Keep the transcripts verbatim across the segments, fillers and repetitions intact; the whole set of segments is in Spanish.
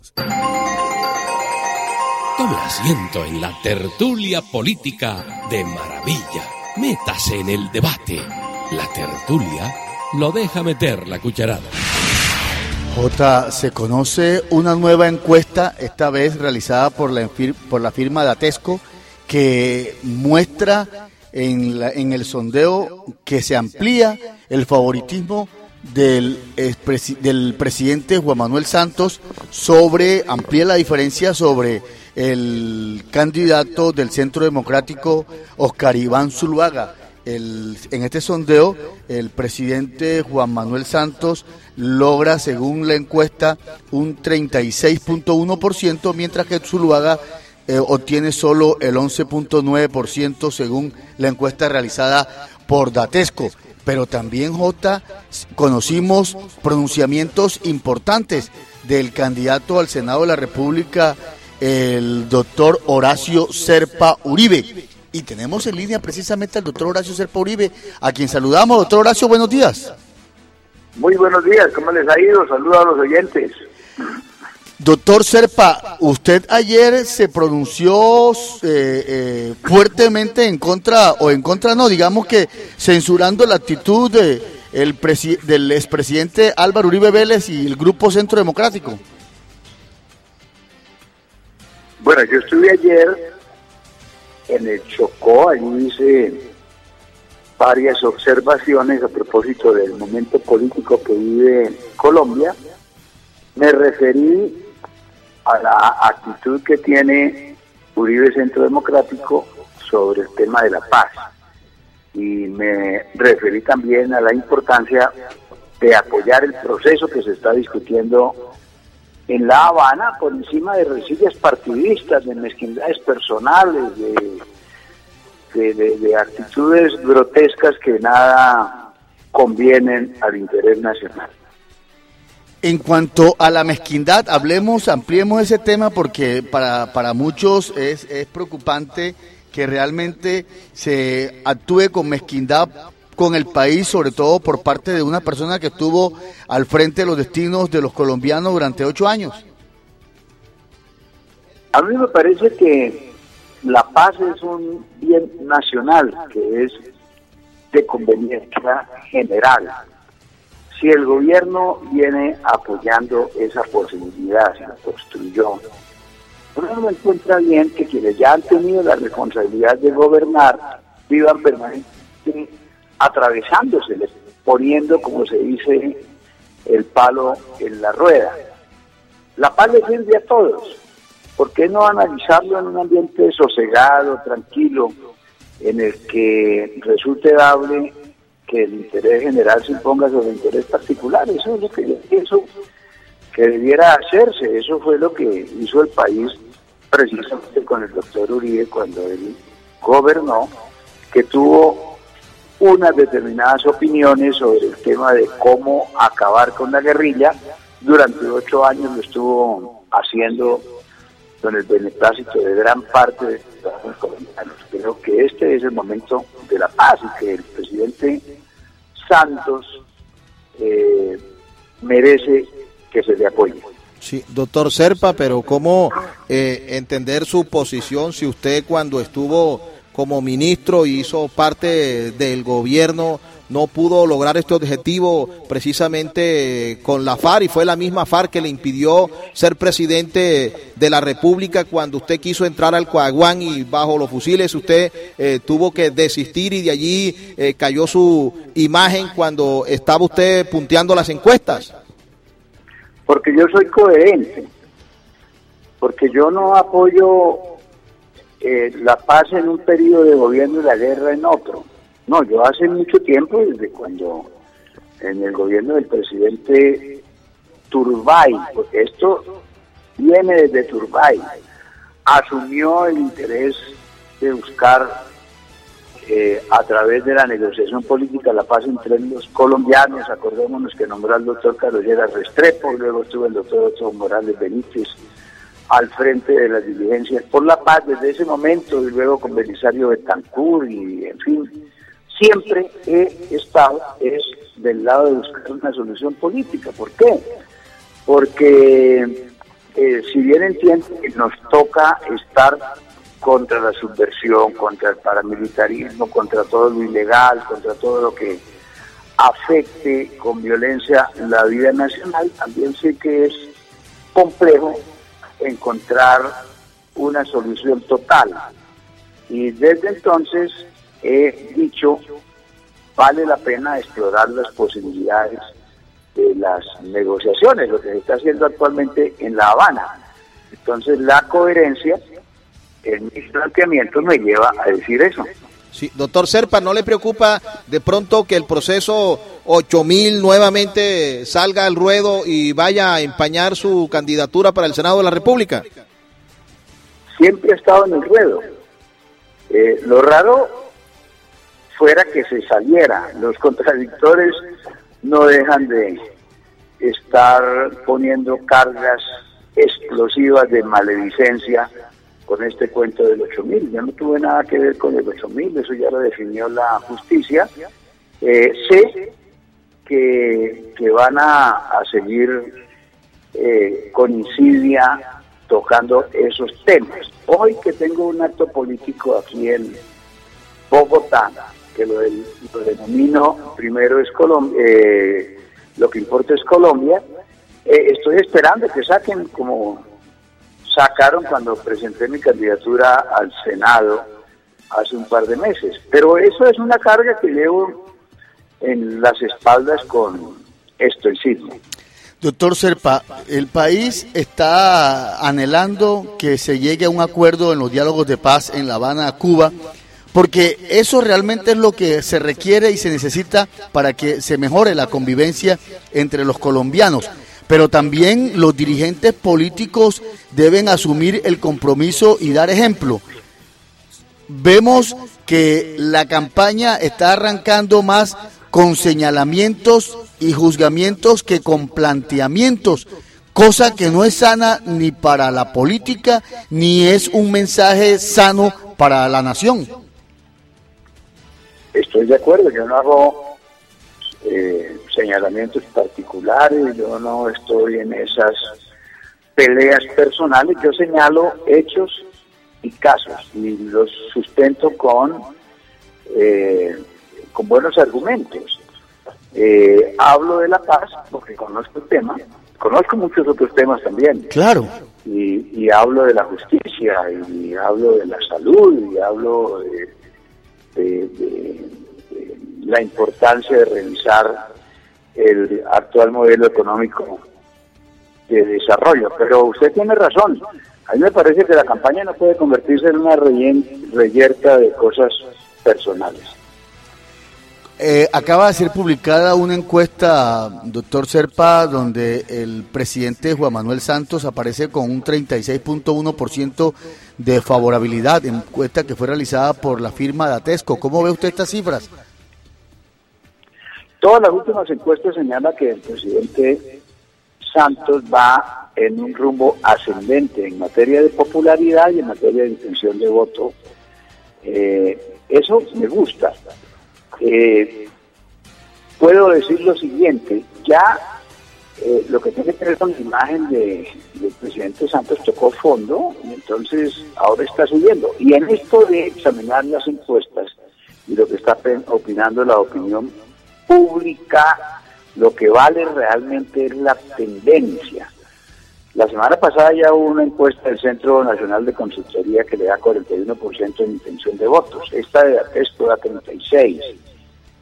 Tome asiento en la tertulia política de Maravilla. Métase en el debate. La tertulia lo deja meter la cucharada. Jota, se conoce una nueva encuesta, esta vez realizada por la, por la firma Datesco, que muestra en, la, en el sondeo que se amplía el favoritismo del, del presidente Juan Manuel Santos sobre, amplía la diferencia sobre el candidato del Centro Democrático, Oscar Iván Zuluaga. El, en este sondeo, el presidente Juan Manuel Santos logra, según la encuesta, un treinta y seis punto uno por ciento, mientras que Zuluaga eh, obtiene solo el once punto nueve por ciento, según la encuesta realizada por Datesco. Pero también, Jota, conocimos pronunciamientos importantes del candidato al Senado de la República, el doctor Horacio Serpa Uribe. Y tenemos en línea precisamente al doctor Horacio Serpa Uribe, a quien saludamos. Doctor Horacio, buenos días. Muy buenos días, ¿cómo les ha ido? Saludos a los oyentes. Doctor Serpa, usted ayer se pronunció eh, eh, fuertemente en contra, o en contra no, digamos que censurando la actitud de, el presi- del expresidente Álvaro Uribe Vélez y el Grupo Centro Democrático. Bueno, yo estuve ayer en el Chocó, allí hice varias observaciones a propósito del momento político que vive Colombia. Me referí a la actitud que tiene Uribe Centro Democrático sobre el tema de la paz, y me referí también a la importancia de apoyar el proceso que se está discutiendo en La Habana por encima de rencillas partidistas, de mezquindades personales, de, de, de, de actitudes grotescas que nada convienen al interés nacional. En cuanto a la mezquindad, hablemos, ampliemos ese tema, porque para, para muchos es, es preocupante que realmente se actúe con mezquindad con el país, sobre todo por parte de una persona que estuvo al frente de los destinos de los colombianos durante ocho años. A mí me parece que la paz es un bien nacional, que es de conveniencia general. Si el gobierno viene apoyando esa posibilidad, se la construyó, uno no encuentra bien que quienes ya han tenido la responsabilidad de gobernar vivan permanentemente atravesándose, poniendo, como se dice, el palo en la rueda. La paz le sirve a todos. ¿Por qué no analizarlo en un ambiente sosegado, tranquilo, en el que resulte dable que el interés general se imponga sobre el interés particular? Eso es lo que yo pienso que debiera hacerse. Eso fue lo que hizo el país precisamente con el doctor Uribe cuando él gobernó, que tuvo unas determinadas opiniones sobre el tema de cómo acabar con la guerrilla. Durante ocho años lo estuvo haciendo con el beneplácito de gran parte de los colombianos. Creo que este es el momento de la paz y que el presidente Santos eh, merece que se le apoye. Sí, doctor Serpa, pero ¿cómo eh, entender su posición si usted, cuando estuvo como ministro y hizo parte del gobierno, no pudo lograr este objetivo precisamente con la FARC, y fue la misma FARC que le impidió ser presidente de la República cuando usted quiso entrar al Coaguán y bajo los fusiles usted eh, tuvo que desistir, y de allí eh, cayó su imagen cuando estaba usted punteando las encuestas? Porque yo soy coherente, porque yo no apoyo eh, la paz en un periodo de gobierno y la guerra en otro. No, yo hace mucho tiempo, desde cuando en el gobierno del presidente Turbay, porque esto viene desde Turbay, asumió el interés de buscar eh, a través de la negociación política la paz entre los colombianos. Acordémonos que nombró al doctor Carlos Lleras Restrepo, luego estuvo el doctor Otto Morales Benítez al frente de las diligencias por la paz desde ese momento, y luego con Belisario Betancur, y en fin, siempre he estado es del lado de buscar una solución política. ¿Por qué? Porque eh, si bien entiendo que nos toca estar contra la subversión, contra el paramilitarismo, contra todo lo ilegal, contra todo lo que afecte con violencia la vida nacional, también sé que es complejo encontrar una solución total. Y desde entonces he dicho, vale la pena explorar las posibilidades de las negociaciones, lo que se está haciendo actualmente en La Habana. Entonces la coherencia en mis planteamientos me lleva a decir eso. Sí, doctor Zerpa, ¿no le preocupa de pronto que el proceso ocho mil nuevamente salga al ruedo y vaya a empañar su candidatura para el Senado de la República? Siempre ha estado en el ruedo. Eh, lo raro fuera que se saliera. Los contradictores no dejan de estar poniendo cargas explosivas de maledicencia con este cuento del ocho mil. Yo no tuve nada que ver con el ocho mil, eso ya lo definió la justicia. Eh, sé que, que van a, a seguir eh, con insidia tocando esos temas. Hoy que tengo un acto político aquí en Bogotá, que lo, del, lo denomino primero es Colombia, eh, lo que importa es Colombia, eh, estoy esperando que saquen como sacaron cuando presenté mi candidatura al Senado hace un par de meses. Pero eso es una carga que llevo en las espaldas con estoicismo. Doctor Zerpa, el país está anhelando que se llegue a un acuerdo en los diálogos de paz en La Habana, Cuba, porque eso realmente es lo que se requiere y se necesita para que se mejore la convivencia entre los colombianos. Pero también los dirigentes políticos deben asumir el compromiso y dar ejemplo. Vemos que la campaña está arrancando más con señalamientos y juzgamientos que con planteamientos, cosa que no es sana ni para la política, ni es un mensaje sano para la nación. Estoy de acuerdo, yo no hago eh, señalamientos particulares, yo no estoy en esas peleas personales, yo señalo hechos y casos y los sustento con eh, con buenos argumentos. Eh, hablo de la paz porque conozco el tema, conozco muchos otros temas también. Claro. Y, y hablo de la justicia, y hablo de la salud, y hablo de, de, de, de la importancia de revisar el actual modelo económico de desarrollo. Pero usted tiene razón. A mí me parece que la campaña no puede convertirse en una reyerta de cosas personales. Eh, acaba de ser publicada una encuesta, doctor Zerpa, donde el presidente Juan Manuel Santos aparece con un treinta y seis punto uno por ciento de favorabilidad, encuesta que fue realizada por la firma Datesco. ¿Cómo ve usted estas cifras? Todas las últimas encuestas señalan que el presidente Santos va en un rumbo ascendente en materia de popularidad y en materia de intención de voto. Eh, eso me gusta. Eh, puedo decir lo siguiente, ya eh, lo que tiene que ver con la imagen de, del presidente Santos tocó fondo, y entonces ahora está subiendo. Y en esto de examinar las encuestas y lo que está opinando la opinión pública, lo que vale realmente es la tendencia. La semana pasada ya hubo una encuesta del Centro Nacional de Consultoría que le da cuarenta y uno por ciento de intención de votos. Esta de Datesco da treinta y seis por ciento.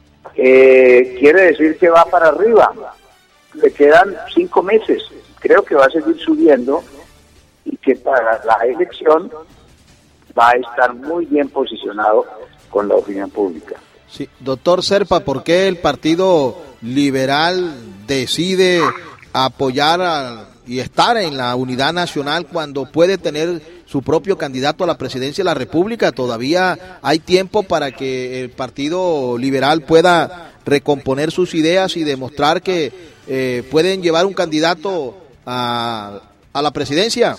Eh, quiere decir que va para arriba. Le quedan cinco meses. Creo que va a seguir subiendo y que para la elección va a estar muy bien posicionado con la opinión pública. Sí, doctor Zerpa, ¿por qué el Partido Liberal decide apoyar a, y estar en la unidad nacional cuando puede tener su propio candidato a la presidencia de la República? Todavía hay tiempo para que el Partido Liberal pueda recomponer sus ideas y demostrar que eh, pueden llevar un candidato a, a la presidencia.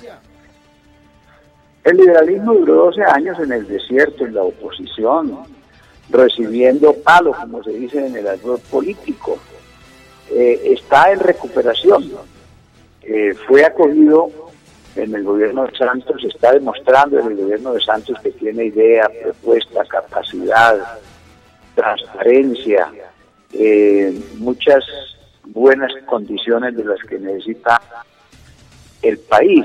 El liberalismo duró doce años en el desierto, en la oposición, recibiendo palos, como se dice en el árbol político. Eh, está en recuperación. Eh, fue acogido en el gobierno de Santos, está demostrando en el gobierno de Santos que tiene idea, propuesta, capacidad, transparencia, eh, muchas buenas condiciones de las que necesita el país.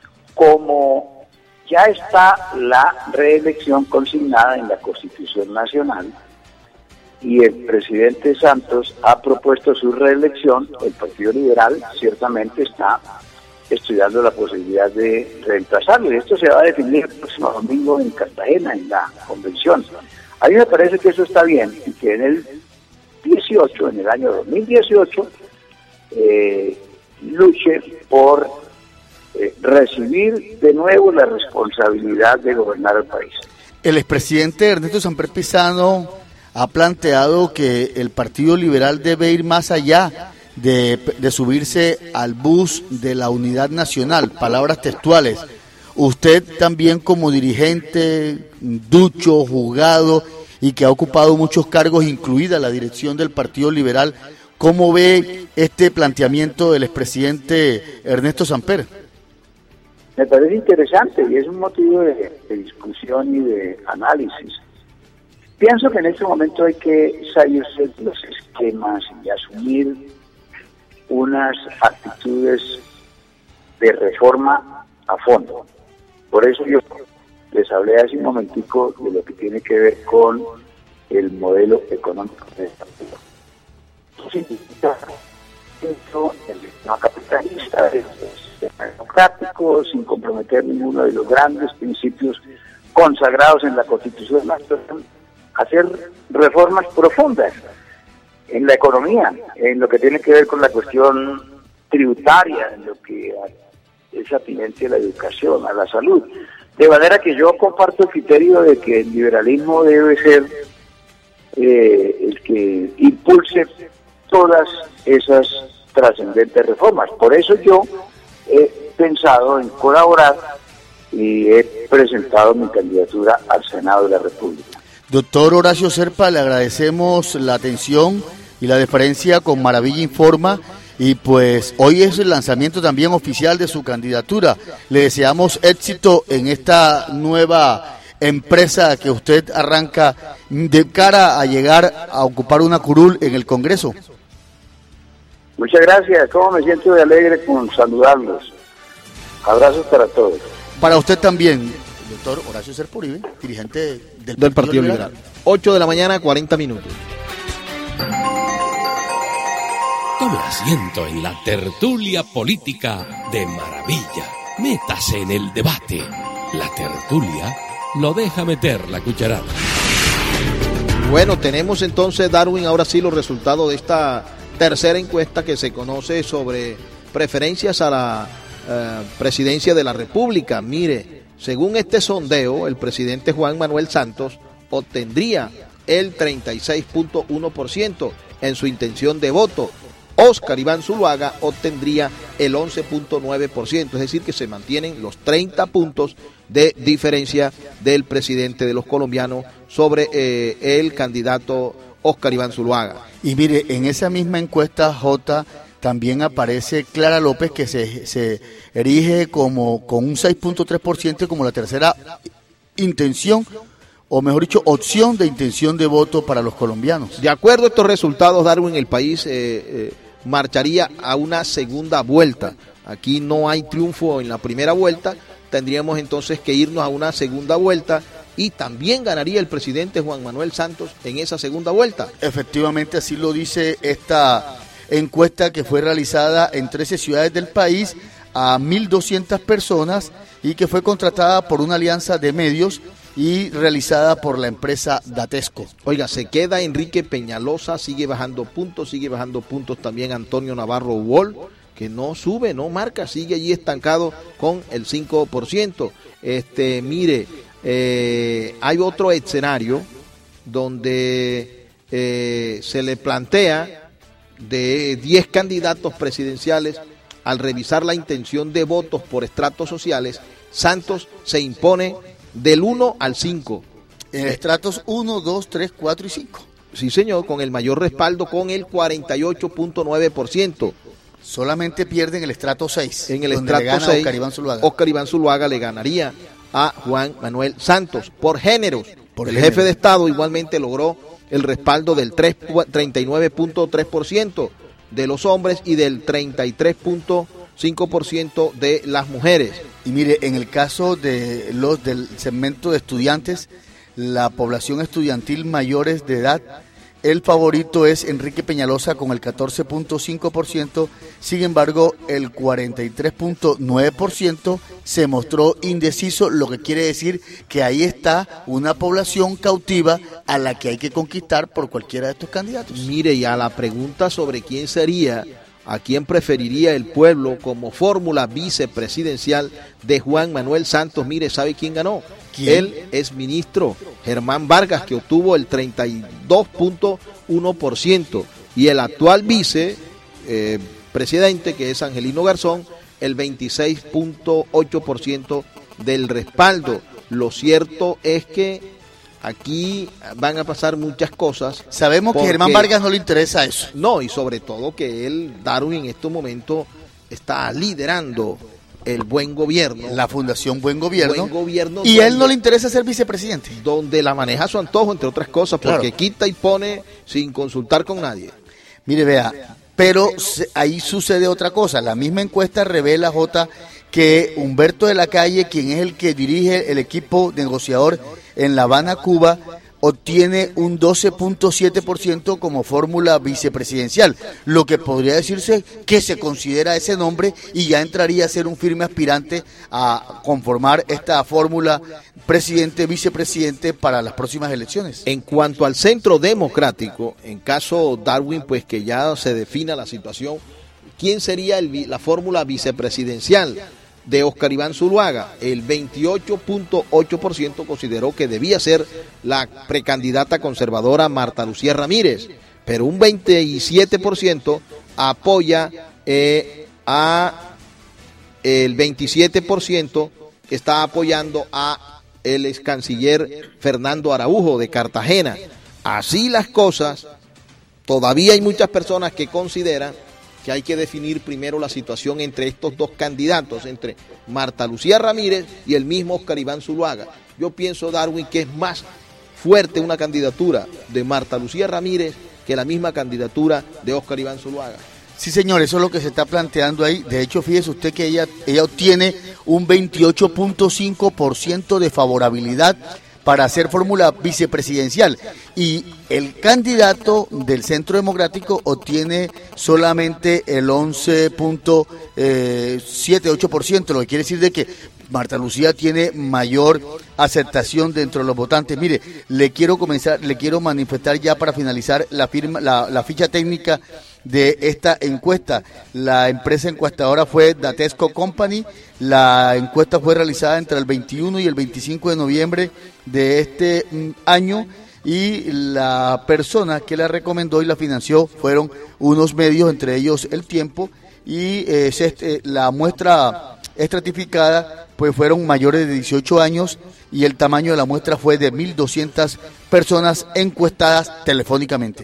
Como ya está la reelección consignada en la Constitución Nacional y el presidente Santos ha propuesto su reelección, el Partido Liberal ciertamente está estudiando la posibilidad de reemplazarlo. Y esto se va a definir el próximo domingo en Cartagena, en la convención. A mí me parece que eso está bien y que en el dieciocho, en el año dos mil dieciocho, eh, luche por eh, recibir de nuevo la responsabilidad de gobernar el país. El expresidente Ernesto Samper Pizano ha planteado que el Partido Liberal debe ir más allá de, de subirse al bus de la unidad nacional, palabras textuales. Usted también como dirigente, ducho, juzgado y que ha ocupado muchos cargos, incluida la dirección del Partido Liberal, ¿cómo ve este planteamiento del expresidente Ernesto Samper? Me parece interesante y es un motivo de, de discusión y de análisis. Pienso que en este momento hay que salirse de los esquemas y asumir unas actitudes de reforma a fondo. Por eso yo les hablé hace un momentico de lo que tiene que ver con el modelo económico de esta ciudad. Eso significa el sistema capitalista, el sistema democrático, sin comprometer ninguno de los grandes principios consagrados en la Constitución Nacional, hacer reformas profundas en la economía, en lo que tiene que ver con la cuestión tributaria, en lo que es atinente a la educación, a la salud. De manera que yo comparto el criterio de que el liberalismo debe ser eh, el que impulse todas esas trascendentes reformas. Por eso yo he pensado en colaborar y he presentado mi candidatura al Senado de la República. Doctor Horacio Serpa, le agradecemos la atención y la deferencia con Maravilla Informa, y pues hoy es el lanzamiento también oficial de su candidatura. Le deseamos éxito en esta nueva empresa que usted arranca de cara a llegar a ocupar una curul en el Congreso. Muchas gracias, cómo me siento de alegre con saludarlos. Abrazos para todos. Para usted también, doctor Horacio Serpa Uribe, dirigente del, del Partido, Partido Liberal. Liberal. ocho de la mañana, cuarenta minutos. Tome asiento en la tertulia política de Maravilla. Métase en el debate. La tertulia lo deja meter la cucharada. Bueno, tenemos entonces, Darwin, ahora sí los resultados de esta tercera encuesta que se conoce sobre preferencias a la uh, presidencia de la República. Mire, según este sondeo, el presidente Juan Manuel Santos obtendría el treinta y seis punto uno por ciento en su intención de voto. Óscar Iván Zuluaga obtendría el once punto nueve por ciento, es decir, que se mantienen los treinta puntos de diferencia del presidente de los colombianos sobre eh, el candidato Óscar Iván Zuluaga. Y mire, en esa misma encuesta, J, también aparece Clara López, que se, se erige como con un seis punto tres por ciento como la tercera intención, o mejor dicho, opción de intención de voto para los colombianos. De acuerdo a estos resultados, Darwin, el país eh, eh, marcharía a una segunda vuelta. Aquí no hay triunfo en la primera vuelta, tendríamos entonces que irnos a una segunda vuelta y también ganaría el presidente Juan Manuel Santos en esa segunda vuelta. Efectivamente, así lo dice esta encuesta que fue realizada en trece ciudades del país a mil doscientas personas y que fue contratada por una alianza de medios y realizada por la empresa Datesco. Oiga, se queda Enrique Peñalosa, sigue bajando puntos, sigue bajando puntos también Antonio Navarro Wall, que no sube, no marca, sigue allí estancado con el cinco por ciento. Este, mire, eh, hay otro escenario donde eh, se le plantea de diez candidatos presidenciales, al revisar la intención de votos por estratos sociales, Santos se impone del uno al cinco. En estratos uno, dos, tres, cuatro y cinco. Sí, señor, con el mayor respaldo, con el cuarenta y ocho punto nueve por ciento. Solamente pierde en el estrato seis. En el donde estrato le gana seis, Oscar Iván Zuluaga. Oscar Iván Zuluaga le ganaría a Juan Manuel Santos por géneros. Por el género. jefe de Estado igualmente logró el respaldo del treinta y nueve punto tres por ciento de los hombres y del treinta y tres punto cinco por ciento de las mujeres. Y mire, en el caso de los del segmento de estudiantes, la población estudiantil mayores de edad, el favorito es Enrique Peñalosa con el catorce punto cinco por ciento, sin embargo el cuarenta y tres punto nueve por ciento se mostró indeciso, lo que quiere decir que ahí está una población cautiva a la que hay que conquistar por cualquiera de estos candidatos. Mire, y a la pregunta sobre quién sería, a quién preferiría el pueblo como fórmula vicepresidencial de Juan Manuel Santos, mire, ¿sabe quién ganó? ¿Quién? El exministro Germán Vargas, que obtuvo el treinta y dos punto uno por ciento, y el actual vicepresidente, eh, que es Angelino Garzón, el veintiséis punto ocho por ciento del respaldo. Lo cierto es que aquí van a pasar muchas cosas. Sabemos que porque, Germán Vargas no le interesa eso. No, y sobre todo que él, Darwin, en estos momentos está liderando el buen gobierno. La Fundación Buen Gobierno. Buen gobierno y donde, a él no le interesa ser vicepresidente. Donde la maneja a su antojo, entre otras cosas, porque Claro. quita y pone sin consultar con nadie. Mire, vea, pero se- ahí sucede otra cosa. La misma encuesta revela, Jota, que Humberto de la Calle, quien es el que dirige el equipo negociador en La Habana, Cuba, obtiene un doce punto siete por ciento como fórmula vicepresidencial, lo que podría decirse que se considera ese nombre y ya entraría a ser un firme aspirante a conformar esta fórmula presidente-vicepresidente para las próximas elecciones. En cuanto al centro democrático, en caso Darwin, pues que ya se defina la situación, ¿quién sería el vi- la fórmula vicepresidencial de Oscar Iván Zuluaga? El veintiocho punto ocho por ciento consideró que debía ser la precandidata conservadora Marta Lucía Ramírez, pero un veintisiete por ciento apoya eh, a el veintisiete por ciento está apoyando a el ex canciller Fernando Araujo de Cartagena. Así las cosas, todavía hay muchas personas que consideran que hay que definir primero la situación entre estos dos candidatos, entre Marta Lucía Ramírez y el mismo Oscar Iván Zuluaga. Yo pienso, Darwin, que es más fuerte una candidatura de Marta Lucía Ramírez que la misma candidatura de Oscar Iván Zuluaga. Sí, señor, eso es lo que se está planteando ahí. De hecho, fíjese usted que ella, ella obtiene un veintiocho punto cinco por ciento de favorabilidad para hacer fórmula vicepresidencial, y el candidato del Centro Democrático obtiene solamente el once punto setenta y ocho por ciento, lo que quiere decir de que Marta Lucía tiene mayor aceptación dentro de los votantes. Mire, le quiero comenzar, le quiero manifestar ya para finalizar la firma, la, la ficha técnica de esta encuesta. La empresa encuestadora fue Datesco Company. La encuesta fue realizada entre el veintiuno y el veinticinco de noviembre de este mm, año, y la persona que la recomendó y la financió fueron unos medios, entre ellos El Tiempo, y eh, se, eh, la muestra estratificada pues fueron mayores de dieciocho años, y el tamaño de la muestra fue de mil doscientas personas encuestadas telefónicamente.